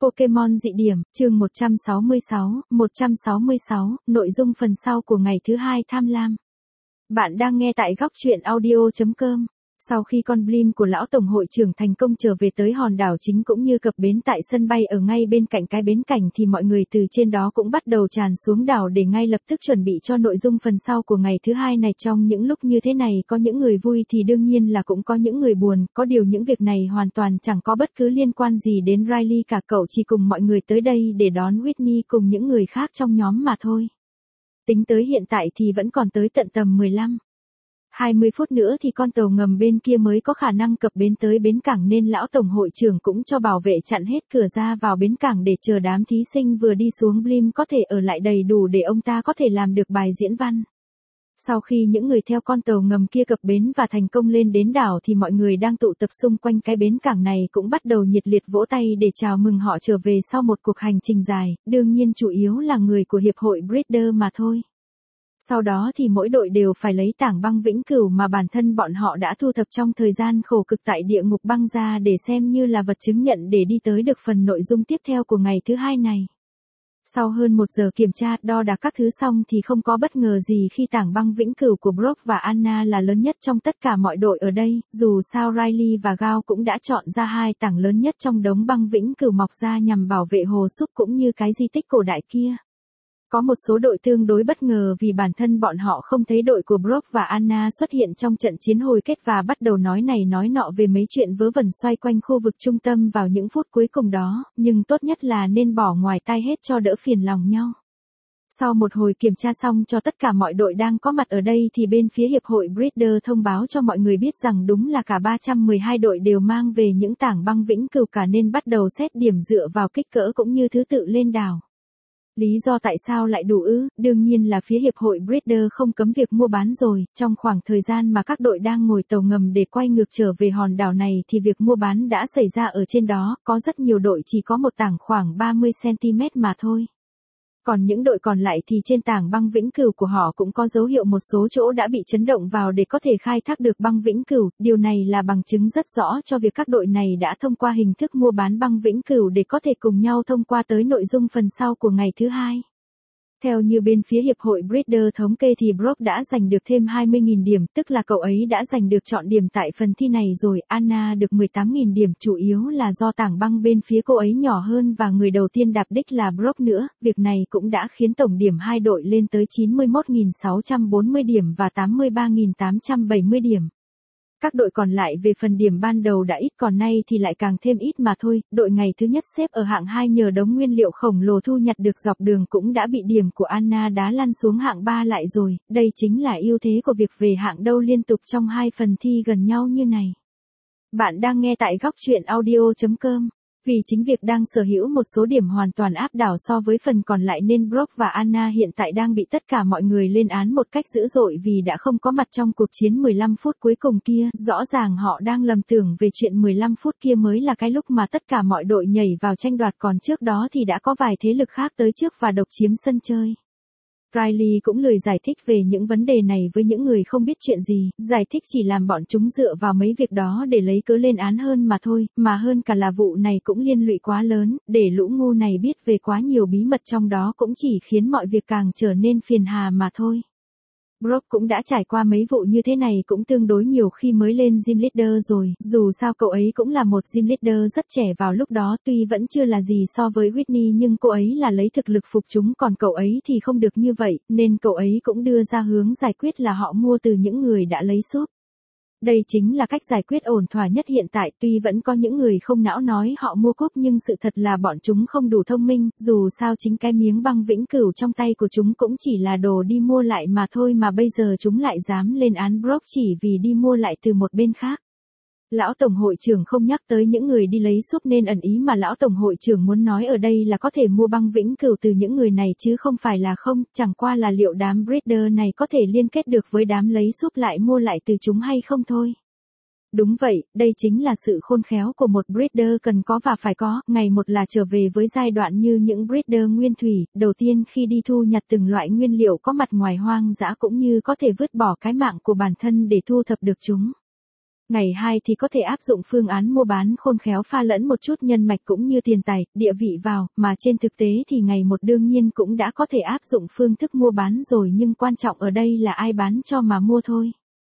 Pokemon dị điểm, chương 166, nội dung phần sau của ngày thứ 2 tham lam. Bạn đang nghe tại góc truyện audio.com. Sau khi con Blim của lão tổng hội trưởng thành công trở về tới hòn đảo chính cũng như cập bến tại sân bay ở ngay bên cạnh cái bến cảnh thì mọi người từ trên đó cũng bắt đầu tràn xuống đảo để ngay lập tức chuẩn bị cho nội dung phần sau của ngày thứ 2 này. Trong những lúc như thế này có những người vui thì đương nhiên là cũng có những người buồn, có điều những việc này hoàn toàn chẳng có bất cứ liên quan gì đến Riley cả, cậu chỉ cùng mọi người tới đây để đón Whitney cùng những người khác trong nhóm mà thôi. Tính tới hiện tại thì vẫn còn tới tận tầm 15-20 phút nữa thì con tàu ngầm bên kia mới có khả năng cập bến tới bến cảng, nên lão tổng hội trưởng cũng cho bảo vệ chặn hết cửa ra vào bến cảng để chờ đám thí sinh vừa đi xuống Blim có thể ở lại đầy đủ để ông ta có thể làm được bài diễn văn. Sau khi những người theo con tàu ngầm kia cập bến và thành công lên đến đảo thì mọi người đang tụ tập xung quanh cái bến cảng này cũng bắt đầu nhiệt liệt vỗ tay để chào mừng họ trở về sau một cuộc hành trình dài, đương nhiên chủ yếu là người của hiệp hội Breeder mà thôi. Sau đó thì mỗi đội đều phải lấy tảng băng vĩnh cửu mà bản thân bọn họ đã thu thập trong thời gian khổ cực tại địa ngục băng ra để xem như là vật chứng nhận để đi tới được phần nội dung tiếp theo của ngày thứ 2 này. Sau hơn 1 giờ kiểm tra đo đạc các thứ xong thì không có bất ngờ gì khi tảng băng vĩnh cửu của Brock và Anna là lớn nhất trong tất cả mọi đội ở đây, dù sao Riley và Gao cũng đã chọn ra 2 tảng lớn nhất trong đống băng vĩnh cửu mọc ra nhằm bảo vệ hồ súp cũng như cái di tích cổ đại kia. Có một số đội tương đối bất ngờ vì bản thân bọn họ không thấy đội của Brock và Anna xuất hiện trong trận chiến hồi kết và bắt đầu nói này nói nọ về mấy chuyện vớ vẩn xoay quanh khu vực trung tâm vào những phút cuối cùng đó, nhưng tốt nhất là nên bỏ ngoài tai hết cho đỡ phiền lòng nhau. Sau một hồi kiểm tra xong cho tất cả mọi đội đang có mặt ở đây thì bên phía hiệp hội Breeder thông báo cho mọi người biết rằng đúng là cả 312 đội đều mang về những tảng băng vĩnh cửu cả, nên bắt đầu xét điểm dựa vào kích cỡ cũng như thứ tự lên đảo. Lý do tại sao lại đủ ư? Đương nhiên là phía hiệp hội Breeder không cấm việc mua bán rồi, trong khoảng thời gian mà các đội đang ngồi tàu ngầm để quay ngược trở về hòn đảo này thì việc mua bán đã xảy ra ở trên đó, có rất nhiều đội chỉ có một tảng khoảng 30cm mà thôi. Còn những đội còn lại thì trên tảng băng vĩnh cửu của họ cũng có dấu hiệu một số chỗ đã bị chấn động vào để có thể khai thác được băng vĩnh cửu, điều này là bằng chứng rất rõ cho việc các đội này đã thông qua hình thức mua bán băng vĩnh cửu để có thể cùng nhau thông qua tới nội dung phần sau của ngày thứ 2. Theo như bên phía hiệp hội Breeder thống kê thì Brock đã giành được thêm 20.000 điểm, tức là cậu ấy đã giành được chọn điểm tại phần thi này rồi. Anna được 18.000 điểm, chủ yếu là do tảng băng bên phía cô ấy nhỏ hơn và người đầu tiên đạp đích là Brock nữa. Việc này cũng đã khiến tổng điểm hai đội lên tới 91.640 điểm và 83.870 điểm. Các đội còn lại về phần điểm ban đầu đã ít, còn nay thì lại càng thêm ít mà thôi. Đội ngày thứ nhất xếp ở hạng 2 nhờ đống nguyên liệu khổng lồ thu nhặt được dọc đường cũng đã bị điểm của Anna đá lăn xuống hạng 3 lại rồi. Đây chính là ưu thế của việc về hạng đâu liên tục trong 2 phần thi gần nhau như này. Bạn đang nghe tại góc truyện audio.com. Vì chính việc đang sở hữu một số điểm hoàn toàn áp đảo so với phần còn lại nên Brock và Anna hiện tại đang bị tất cả mọi người lên án một cách dữ dội vì đã không có mặt trong cuộc chiến 15 phút cuối cùng kia. Rõ ràng họ đang lầm tưởng về chuyện 15 phút kia mới là cái lúc mà tất cả mọi đội nhảy vào tranh đoạt, còn trước đó thì đã có vài thế lực khác tới trước và độc chiếm sân chơi. Riley cũng lười giải thích về những vấn đề này với những người không biết chuyện gì, giải thích chỉ làm bọn chúng dựa vào mấy việc đó để lấy cớ lên án hơn mà thôi, mà hơn cả là vụ này cũng liên lụy quá lớn, để lũ ngu này biết về quá nhiều bí mật trong đó cũng chỉ khiến mọi việc càng trở nên phiền hà mà thôi. Brock cũng đã trải qua mấy vụ như thế này cũng tương đối nhiều khi mới lên gym leader rồi, dù sao cậu ấy cũng là một gym leader rất trẻ vào lúc đó, tuy vẫn chưa là gì so với Whitney nhưng cô ấy là lấy thực lực phục chúng, còn cậu ấy thì không được như vậy, nên cậu ấy cũng đưa ra hướng giải quyết là họ mua từ những người đã lấy súp. Đây chính là cách giải quyết ổn thỏa nhất hiện tại, tuy vẫn có những người không não nói họ mua cúp nhưng sự thật là bọn chúng không đủ thông minh, dù sao chính cái miếng băng vĩnh cửu trong tay của chúng cũng chỉ là đồ đi mua lại mà thôi, mà bây giờ chúng lại dám lên án Brock chỉ vì đi mua lại từ một bên khác. Lão tổng hội trưởng không nhắc tới những người đi lấy súp nên ẩn ý mà lão tổng hội trưởng muốn nói ở đây là có thể mua băng vĩnh cửu từ những người này chứ không phải là không, chẳng qua là liệu đám Breeder này có thể liên kết được với đám lấy súp lại mua lại từ chúng hay không thôi. Đúng vậy, đây chính là sự khôn khéo của một Breeder cần có và phải có, ngày một là trở về với giai đoạn như những Breeder nguyên thủy, đầu tiên khi đi thu nhặt từng loại nguyên liệu có mặt ngoài hoang dã cũng như có thể vứt bỏ cái mạng của bản thân để thu thập được chúng. Ngày 2 thì có thể áp dụng phương án mua bán khôn khéo pha lẫn một chút nhân mạch cũng như tiền tài, địa vị vào, mà trên thực tế thì ngày 1 đương nhiên cũng đã có thể áp dụng phương thức mua bán rồi, nhưng quan trọng ở đây là ai bán cho mà mua thôi.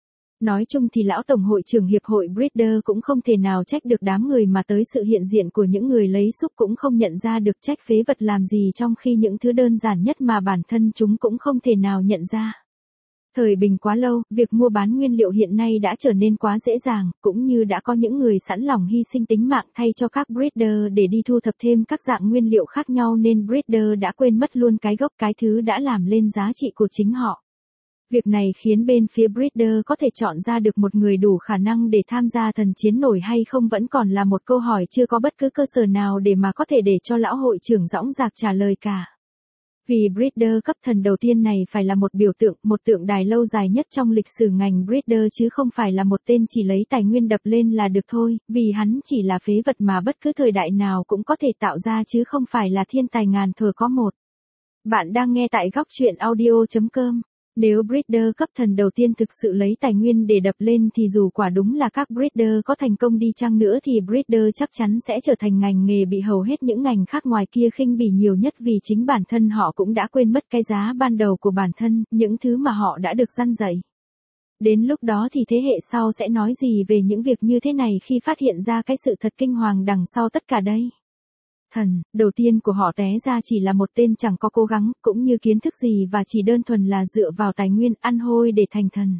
Nói chung thì lão tổng hội trưởng hiệp hội breeder cũng không thể nào trách được đám người mà tới sự hiện diện của những người lấy xúc cũng không nhận ra được trách phế vật làm gì, trong khi những thứ đơn giản nhất mà bản thân chúng cũng không thể nào nhận ra. Thời bình quá lâu, việc mua bán nguyên liệu hiện nay đã trở nên quá dễ dàng, cũng như đã có những người sẵn lòng hy sinh tính mạng thay cho các breeder để đi thu thập thêm các dạng nguyên liệu khác nhau, nên breeder đã quên mất luôn cái gốc, cái thứ đã làm lên giá trị của chính họ. Việc này khiến bên phía breeder có thể chọn ra được một người đủ khả năng để tham gia thần chiến nổi hay không vẫn còn là một câu hỏi chưa có bất cứ cơ sở nào để mà có thể để cho lão hội trưởng dõng dạc trả lời cả. Vì breeder cấp thần đầu tiên này phải là một biểu tượng, một tượng đài lâu dài nhất trong lịch sử ngành breeder chứ không phải là một tên chỉ lấy tài nguyên đập lên là được thôi, vì hắn chỉ là phế vật mà bất cứ thời đại nào cũng có thể tạo ra chứ không phải là thiên tài ngàn thuở có một. Bạn đang nghe tại góc truyện audio.com. Nếu breeder cấp thần đầu tiên thực sự lấy tài nguyên để đập lên thì dù quả đúng là các breeder có thành công đi chăng nữa thì breeder chắc chắn sẽ trở thành ngành nghề bị hầu hết những ngành khác ngoài kia khinh bỉ nhiều nhất, vì chính bản thân họ cũng đã quên mất cái giá ban đầu của bản thân, những thứ mà họ đã được răn dạy. Đến lúc đó thì thế hệ sau sẽ nói gì về những việc như thế này khi phát hiện ra cái sự thật kinh hoàng đằng sau tất cả đây. Thần, đầu tiên của họ té ra chỉ là một tên chẳng có cố gắng, cũng như kiến thức gì và chỉ đơn thuần là dựa vào tài nguyên ăn hôi để thành thần.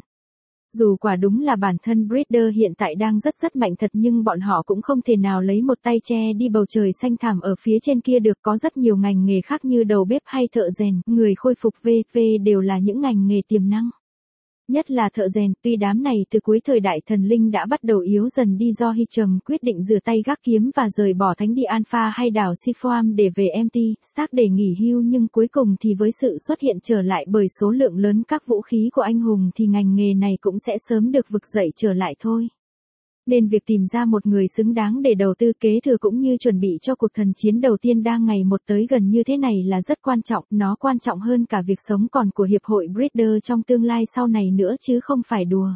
Dù quả đúng là bản thân breeder hiện tại đang rất mạnh thật, nhưng bọn họ cũng không thể nào lấy một tay che đi bầu trời xanh thẳm ở phía trên kia được. Có rất nhiều ngành nghề khác như đầu bếp hay thợ rèn, người khôi phục v.v. đều là những ngành nghề tiềm năng. Nhất là thợ rèn, tuy đám này từ cuối thời đại thần linh đã bắt đầu yếu dần đi do Hicham quyết định rửa tay gác kiếm và rời bỏ thánh địa Alpha hay đảo Siphoam để về MT, Stark để nghỉ hưu, nhưng cuối cùng thì với sự xuất hiện trở lại bởi số lượng lớn các vũ khí của anh hùng thì ngành nghề này cũng sẽ sớm được vực dậy trở lại thôi. Nên việc tìm ra một người xứng đáng để đầu tư kế thừa cũng như chuẩn bị cho cuộc thần chiến đầu tiên đang ngày một tới gần như thế này là rất quan trọng, nó quan trọng hơn cả việc sống còn của hiệp hội breeder trong tương lai sau này nữa chứ không phải đùa.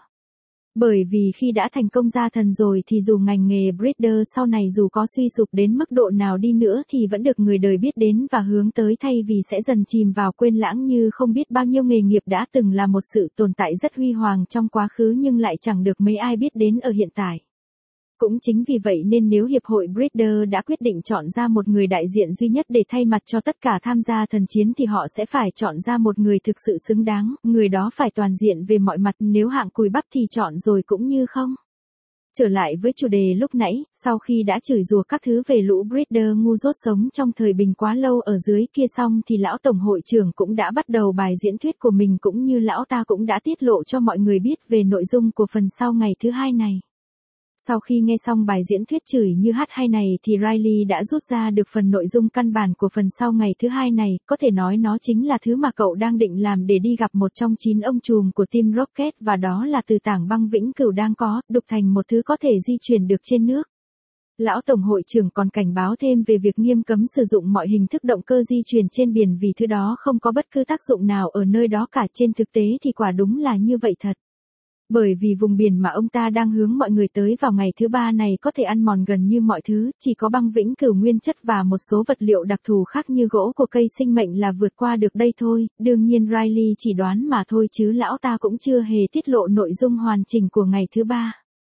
Bởi vì khi đã thành công ra thần rồi thì dù ngành nghề breeder sau này dù có suy sụp đến mức độ nào đi nữa thì vẫn được người đời biết đến và hướng tới, thay vì sẽ dần chìm vào quên lãng như không biết bao nhiêu nghề nghiệp đã từng là một sự tồn tại rất huy hoàng trong quá khứ nhưng lại chẳng được mấy ai biết đến ở hiện tại. Cũng chính vì vậy nên nếu hiệp hội breeder đã quyết định chọn ra một người đại diện duy nhất để thay mặt cho tất cả tham gia thần chiến thì họ sẽ phải chọn ra một người thực sự xứng đáng, người đó phải toàn diện về mọi mặt, nếu hạng cùi bắp thì chọn rồi cũng như không. Trở lại với chủ đề lúc nãy, sau khi đã chửi rủa các thứ về lũ breeder ngu dốt sống trong thời bình quá lâu ở dưới kia xong thì lão tổng hội trưởng cũng đã bắt đầu bài diễn thuyết của mình, cũng như lão ta cũng đã tiết lộ cho mọi người biết về nội dung của phần sau ngày thứ hai này. Sau khi nghe xong bài diễn thuyết chửi như hát hay này thì Riley đã rút ra được phần nội dung căn bản của phần sau ngày thứ hai này, có thể nói nó chính là thứ mà cậu đang định làm để đi gặp một trong 9 ông trùm của Team Rocket, và đó là từ tảng băng vĩnh cửu đang có, đục thành một thứ có thể di chuyển được trên nước. Lão tổng hội trưởng còn cảnh báo thêm về việc nghiêm cấm sử dụng mọi hình thức động cơ di chuyển trên biển vì thứ đó không có bất cứ tác dụng nào ở nơi đó cả. Trên thực tế thì quả đúng là như vậy thật. Bởi vì vùng biển mà ông ta đang hướng mọi người tới vào ngày thứ ba này có thể ăn mòn gần như mọi thứ, chỉ có băng vĩnh cửu nguyên chất và một số vật liệu đặc thù khác như gỗ của cây sinh mệnh là vượt qua được đây thôi. Đương nhiên Riley chỉ đoán mà thôi chứ lão ta cũng chưa hề tiết lộ nội dung hoàn chỉnh của ngày thứ ba.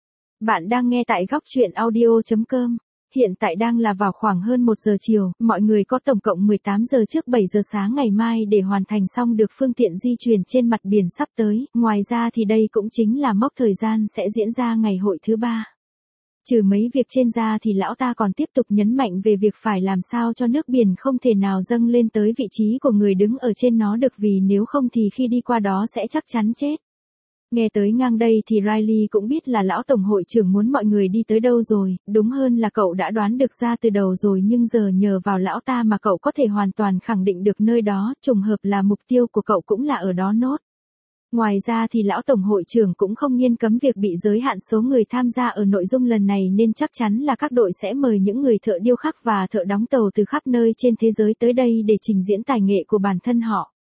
Bạn đang nghe tại góc truyện audio.com. Hiện tại đang là vào khoảng hơn 1 giờ chiều, mọi người có tổng cộng 18 giờ trước 7 giờ sáng ngày mai để hoàn thành xong được phương tiện di chuyển trên mặt biển sắp tới, ngoài ra thì đây cũng chính là mốc thời gian sẽ diễn ra ngày hội thứ ba. Trừ mấy việc trên ra thì lão ta còn tiếp tục nhấn mạnh về việc phải làm sao cho nước biển không thể nào dâng lên tới vị trí của người đứng ở trên nó được, vì nếu không thì khi đi qua đó sẽ chắc chắn chết. Nghe tới ngang đây thì Riley cũng biết là lão tổng hội trưởng muốn mọi người đi tới đâu rồi, đúng hơn là cậu đã đoán được ra từ đầu rồi, nhưng giờ nhờ vào lão ta mà cậu có thể hoàn toàn khẳng định được nơi đó, trùng hợp là mục tiêu của cậu cũng là ở đó nốt. Ngoài ra thì lão tổng hội trưởng cũng không nghiêm cấm việc bị giới hạn số người tham gia ở nội dung lần này, nên chắc chắn là các đội sẽ mời những người thợ điêu khắc và thợ đóng tàu từ khắp nơi trên thế giới tới đây để trình diễn tài nghệ của bản thân họ.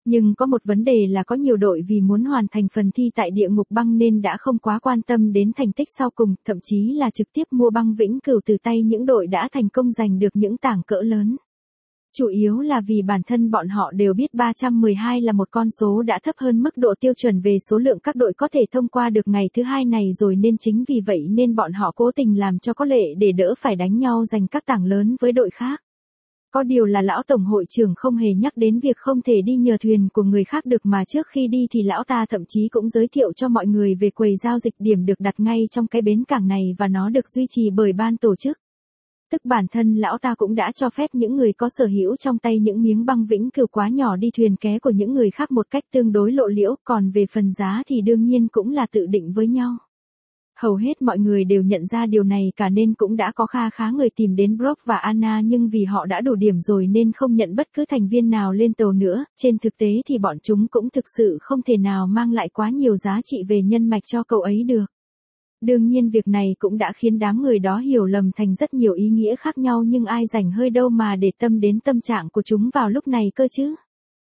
Nhưng có một vấn đề là có nhiều đội vì muốn hoàn thành phần thi tại địa ngục băng nên đã không quá quan tâm đến thành tích sau cùng, thậm chí là trực tiếp mua băng vĩnh cửu từ tay những đội đã thành công giành được những tảng cỡ lớn. Chủ yếu là vì bản thân bọn họ đều biết 312 là một con số đã thấp hơn mức độ tiêu chuẩn về số lượng các đội có thể thông qua được ngày thứ hai này rồi, nên chính vì vậy nên bọn họ cố tình làm cho có lệ để đỡ phải đánh nhau giành các tảng lớn với đội khác. Có điều là lão tổng hội trưởng không hề nhắc đến việc không thể đi nhờ thuyền của người khác được, mà trước khi đi thì lão ta thậm chí cũng giới thiệu cho mọi người về quầy giao dịch điểm được đặt ngay trong cái bến cảng này và nó được duy trì bởi ban tổ chức. Tức bản thân lão ta cũng đã cho phép những người có sở hữu trong tay những miếng băng vĩnh cửu quá nhỏ đi thuyền ké của những người khác một cách tương đối lộ liễu, còn về phần giá thì đương nhiên cũng là tự định với nhau. Hầu hết mọi người đều nhận ra điều này cả nên cũng đã có kha khá người tìm đến Brock và Anna, nhưng vì họ đã đủ điểm rồi nên không nhận bất cứ thành viên nào lên tàu nữa. Trên thực tế thì bọn chúng cũng thực sự không thể nào mang lại quá nhiều giá trị về nhân mạch cho cậu ấy được. Đương nhiên việc này cũng đã khiến đám người đó hiểu lầm thành rất nhiều ý nghĩa khác nhau, nhưng ai rảnh hơi đâu mà để tâm đến tâm trạng của chúng vào lúc này cơ chứ.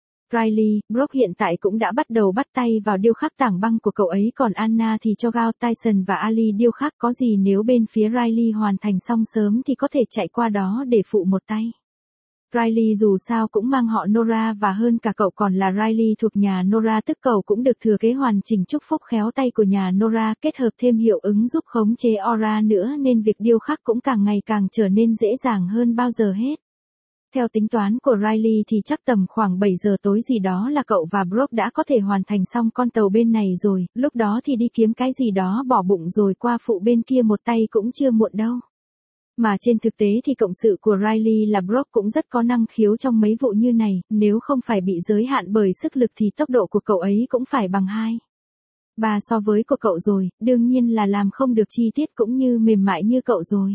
Riley, Brock hiện tại cũng đã bắt đầu bắt tay vào điêu khắc tảng băng của cậu ấy, còn Anna thì cho Gao, Tyson và Ali điêu khắc, có gì nếu bên phía Riley hoàn thành xong sớm thì có thể chạy qua đó để phụ một tay. Riley dù sao cũng mang họ Nora và hơn cả cậu còn là Riley thuộc nhà Nora, tức cậu cũng được thừa kế hoàn chỉnh chúc phúc khéo tay của nhà Nora, kết hợp thêm hiệu ứng giúp khống chế aura nữa nên việc điêu khắc cũng càng ngày càng trở nên dễ dàng hơn bao giờ hết. Theo tính toán của Riley thì chắc tầm khoảng 7 giờ tối gì đó là cậu và Brock đã có thể hoàn thành xong con tàu bên này rồi, lúc đó thì đi kiếm cái gì đó bỏ bụng rồi qua phụ bên kia một tay cũng chưa muộn đâu. Mà trên thực tế thì cộng sự của Riley là Brock cũng rất có năng khiếu trong mấy vụ như này, nếu không phải bị giới hạn bởi sức lực thì tốc độ của cậu ấy cũng phải bằng 2-3 so với của cậu rồi, đương nhiên là làm không được chi tiết cũng như mềm mại như cậu rồi.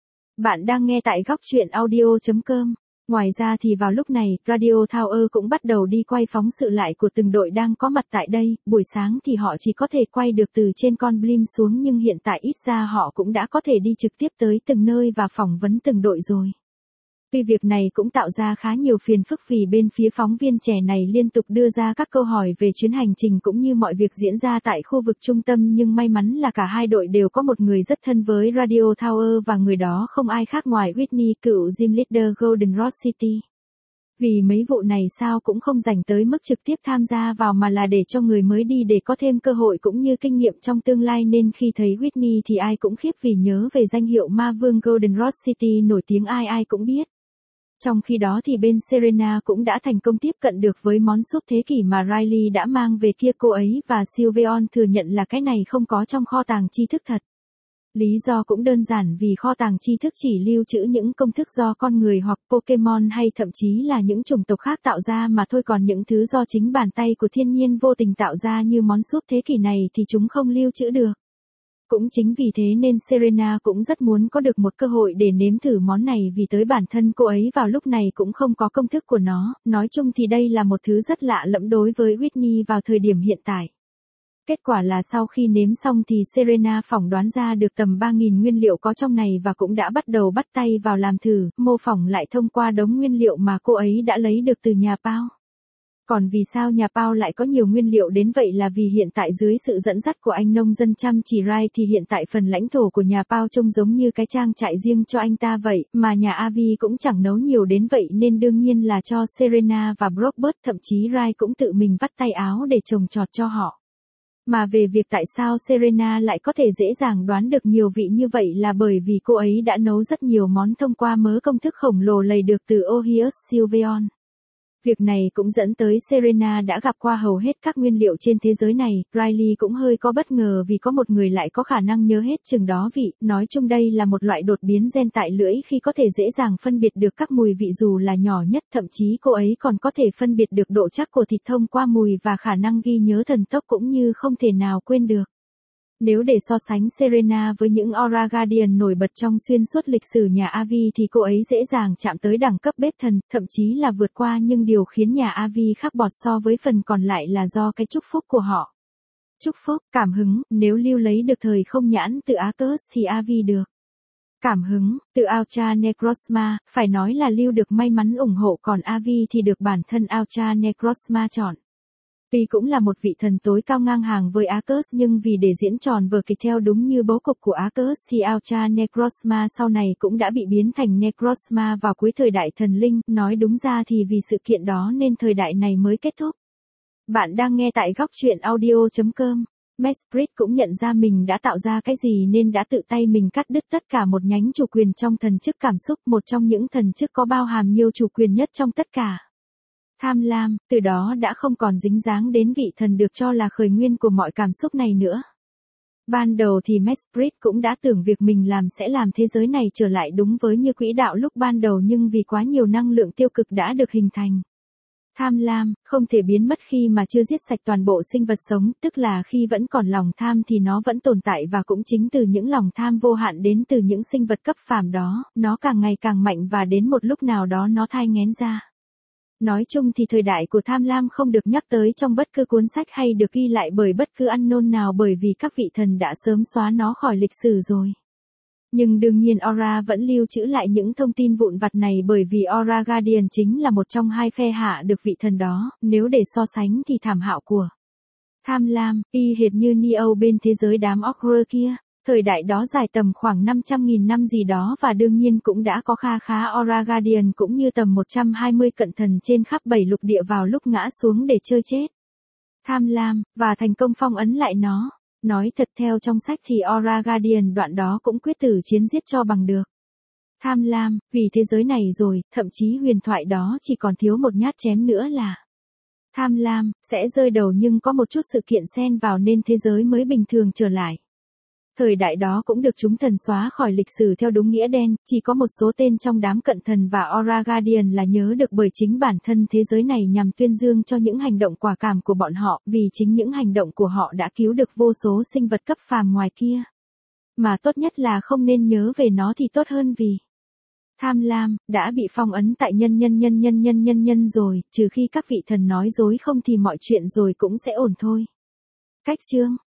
Bạn đang nghe tại góc truyện audio.com. Ngoài ra thì vào lúc này, Radio Tower cũng bắt đầu đi quay phóng sự lại của từng đội đang có mặt tại đây. Buổi sáng thì họ chỉ có thể quay được từ trên con blim xuống, nhưng hiện tại ít ra họ cũng đã có thể đi trực tiếp tới từng nơi và phỏng vấn từng đội rồi. Tuy việc này cũng tạo ra khá nhiều phiền phức vì bên phía phóng viên trẻ này liên tục đưa ra các câu hỏi về chuyến hành trình cũng như mọi việc diễn ra tại khu vực trung tâm, nhưng may mắn là cả hai đội đều có một người rất thân với Radio Tower và người đó không ai khác ngoài Whitney, cựu gym leader Golden Rod City. Vì mấy vụ này sao cũng không dành tới mức trực tiếp tham gia vào mà là để cho người mới đi để có thêm cơ hội cũng như kinh nghiệm trong tương lai, nên khi thấy Whitney thì ai cũng khiếp vì nhớ về danh hiệu ma vương Golden Rod City nổi tiếng ai ai cũng biết. Trong khi đó thì bên Serena cũng đã thành công tiếp cận được với món súp thế kỷ mà Riley đã mang về kia, cô ấy và Sylveon thừa nhận là cái này không có trong kho tàng tri thức thật. Lý do cũng đơn giản vì kho tàng tri thức chỉ lưu trữ những công thức do con người hoặc Pokemon hay thậm chí là những chủng tộc khác tạo ra mà thôi, còn những thứ do chính bàn tay của thiên nhiên vô tình tạo ra như món súp thế kỷ này thì chúng không lưu trữ được. Cũng chính vì thế nên Serena cũng rất muốn có được một cơ hội để nếm thử món này, vì tới bản thân cô ấy vào lúc này cũng không có công thức của nó. Nói chung thì đây là một thứ rất lạ lẫm đối với Whitney vào thời điểm hiện tại. Kết quả là sau khi nếm xong thì Serena phỏng đoán ra được tầm 3.000 nguyên liệu có trong này và cũng đã bắt đầu bắt tay vào làm thử, mô phỏng lại thông qua đống nguyên liệu mà cô ấy đã lấy được từ nhà Pao. Còn vì sao nhà Pao lại có nhiều nguyên liệu đến vậy là vì hiện tại dưới sự dẫn dắt của anh nông dân chăm chỉ Rai thì hiện tại phần lãnh thổ của nhà Pao trông giống như cái trang trại riêng cho anh ta vậy, mà nhà Avi cũng chẳng nấu nhiều đến vậy nên đương nhiên là cho Serena và Brock bớt, thậm chí Rai cũng tự mình vắt tay áo để trồng trọt cho họ. Mà về việc tại sao Serena lại có thể dễ dàng đoán được nhiều vị như vậy là bởi vì cô ấy đã nấu rất nhiều món thông qua mớ công thức khổng lồ lầy được từ Ohius Sylveon. Việc này cũng dẫn tới Serena đã gặp qua hầu hết các nguyên liệu trên thế giới này. Riley cũng hơi có bất ngờ vì có một người lại có khả năng nhớ hết chừng đó vị. Nói chung đây là một loại đột biến gen tại lưỡi khi có thể dễ dàng phân biệt được các mùi vị dù là nhỏ nhất, thậm chí cô ấy còn có thể phân biệt được độ chắc của thịt thông qua mùi và khả năng ghi nhớ thần tốc cũng như không thể nào quên được. Nếu để so sánh Serena với những Aura Guardian nổi bật trong xuyên suốt lịch sử nhà Avi thì cô ấy dễ dàng chạm tới đẳng cấp bếp thần, thậm chí là vượt qua, nhưng điều khiến nhà Avi khác bọt so với phần còn lại là do cái chúc phúc của họ. Chúc phúc, cảm hứng, nếu lưu lấy được thời không nhãn từ Arcus thì Avi được Cảm hứng, từ Ultra Necrozma, phải nói là Lưu được may mắn ủng hộ còn Avi thì được bản thân Ultra Necrozma chọn. Tuy cũng là một vị thần tối cao ngang hàng với Arcus nhưng vì để diễn tròn vở kịch theo đúng như bố cục của Arcus thì Ultra Necrozma sau này cũng đã bị biến thành Necrozma vào cuối thời đại thần linh, nói đúng ra thì vì sự kiện đó nên thời đại này mới kết thúc. Bạn đang nghe tại góc truyện audio.com. Mesprit cũng nhận ra mình đã tạo ra cái gì nên đã tự tay mình cắt đứt tất cả một nhánh chủ quyền trong thần chức cảm xúc, một trong những thần chức có bao hàm nhiều chủ quyền nhất trong tất cả. Tham lam, từ đó đã không còn dính dáng đến vị thần được cho là khởi nguyên của mọi cảm xúc này nữa. Ban đầu thì Mesprit cũng đã tưởng việc mình làm sẽ làm thế giới này trở lại đúng với như quỹ đạo lúc ban đầu nhưng vì quá nhiều năng lượng tiêu cực đã được hình thành. Tham lam, không thể biến mất khi mà chưa giết sạch toàn bộ sinh vật sống, tức là khi vẫn còn lòng tham thì nó vẫn tồn tại và cũng chính từ những lòng tham vô hạn đến từ những sinh vật cấp phàm đó, nó càng ngày càng mạnh và đến một lúc nào đó nó thai nghén ra. Nói chung thì thời đại của tham lam không được nhắc tới trong bất cứ cuốn sách hay được ghi lại bởi bất cứ unknown nào bởi vì các vị thần đã sớm xóa nó khỏi lịch sử rồi. Nhưng đương nhiên Aura vẫn lưu trữ lại những thông tin vụn vặt này bởi vì Aura Guardian chính là một trong hai phe hạ được vị thần đó, nếu để so sánh thì thảm hạo của tham lam, y hệt như Neo bên thế giới đám Ogre kia. Thời đại đó dài tầm khoảng 500.000 năm gì đó và đương nhiên cũng đã có kha khá Aura Guardian cũng như tầm 120 cận thần trên khắp 7 lục địa vào lúc ngã xuống để chơi chết. Tham lam, và thành công phong ấn lại nó. Nói thật theo trong sách thì Aura Guardian đoạn đó cũng quyết tử chiến giết cho bằng được. Tham lam, vì thế giới này rồi, thậm chí huyền thoại đó chỉ còn thiếu một nhát chém nữa là tham lam, sẽ rơi đầu nhưng có một chút sự kiện xen vào nên thế giới mới bình thường trở lại. Thời đại đó cũng được chúng thần xóa khỏi lịch sử theo đúng nghĩa đen, chỉ có một số tên trong đám cận thần và Aura Guardian là nhớ được bởi chính bản thân thế giới này nhằm tuyên dương cho những hành động quả cảm của bọn họ, vì chính những hành động của họ đã cứu được vô số sinh vật cấp phàm ngoài kia. Mà tốt nhất là không nên nhớ về nó thì tốt hơn vì tham lam đã bị phong ấn tại nhân rồi, trừ khi các vị thần nói dối không thì mọi chuyện rồi cũng sẽ ổn thôi. Cách chương